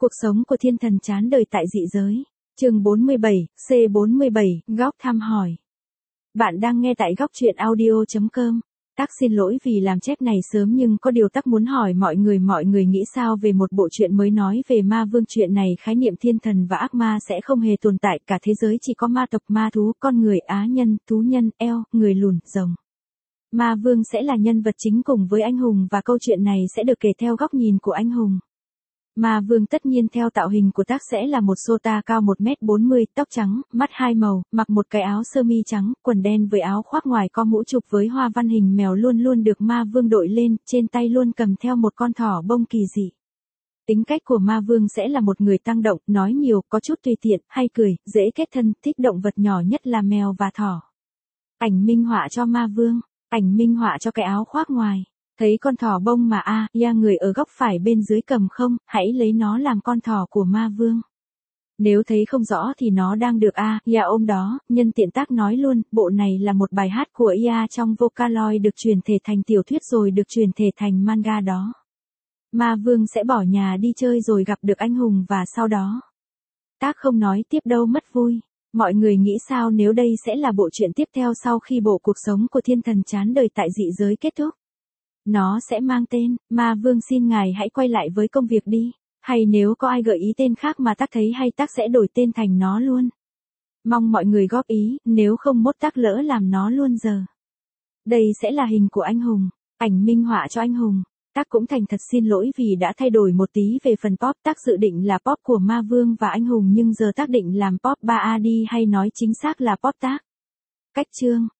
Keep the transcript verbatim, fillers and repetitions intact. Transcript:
Cuộc sống của thiên thần chán đời tại dị giới. Chương bốn mươi bảy, C bốn mươi bảy, góc thăm hỏi. Bạn đang nghe tại góc truyện audio chấm com. Tắc xin lỗi vì làm chép này sớm nhưng có điều Tắc muốn hỏi mọi người mọi người nghĩ sao về một bộ truyện mới nói về ma vương. Chuyện này khái niệm thiên thần và ác ma sẽ không hề tồn tại, cả thế giới chỉ có ma tộc, ma thú, con người, á nhân, thú nhân, eo, người lùn, rồng. Ma vương sẽ là nhân vật chính cùng với anh hùng và câu chuyện này sẽ được kể theo góc nhìn của anh hùng. Ma vương tất nhiên theo tạo hình của Tắc sẽ là một sota cao một mét bốn mươi, tóc trắng, mắt hai màu, mặc một cái áo sơ mi trắng, quần đen với áo khoác ngoài có mũ trục với hoa văn hình mèo luôn luôn được ma vương đội lên, trên tay luôn cầm theo một con thỏ bông kỳ dị. Tính cách của ma vương sẽ là một người tăng động, nói nhiều, có chút tùy tiện, hay cười, dễ kết thân, thích động vật nhỏ nhất là mèo và thỏ. Ảnh minh họa cho ma vương, ảnh minh họa cho cái áo khoác ngoài. Thấy con thỏ bông mà a, à, ya người ở góc phải bên dưới cầm không, hãy lấy nó làm con thỏ của ma vương. Nếu thấy không rõ thì nó đang được a, à, ya ôm đó, nhân tiện Tắc nói luôn, bộ này là một bài hát của ya trong Vocaloid được chuyển thể thành tiểu thuyết rồi được chuyển thể thành manga đó. Ma vương sẽ bỏ nhà đi chơi rồi gặp được anh hùng và sau đó. Tắc không nói tiếp đâu mất vui. Mọi người nghĩ sao nếu đây sẽ là bộ truyện tiếp theo sau khi bộ cuộc sống của thiên thần chán đời tại dị giới kết thúc? Nó sẽ mang tên, Ma Vương xin ngài hãy quay lại với công việc đi. Hay nếu có ai gợi ý tên khác mà Tắc thấy hay Tắc sẽ đổi tên thành nó luôn. Mong mọi người góp ý, nếu không mốt Tắc lỡ làm nó luôn giờ. Đây sẽ là hình của anh hùng, ảnh minh họa cho anh hùng. Tắc cũng thành thật xin lỗi vì đã thay đổi một tí về phần pop. Tắc dự định là pop của Ma Vương và anh hùng nhưng giờ Tắc định làm pop ba a đi hay nói chính xác là pop Tắc. Cách chương.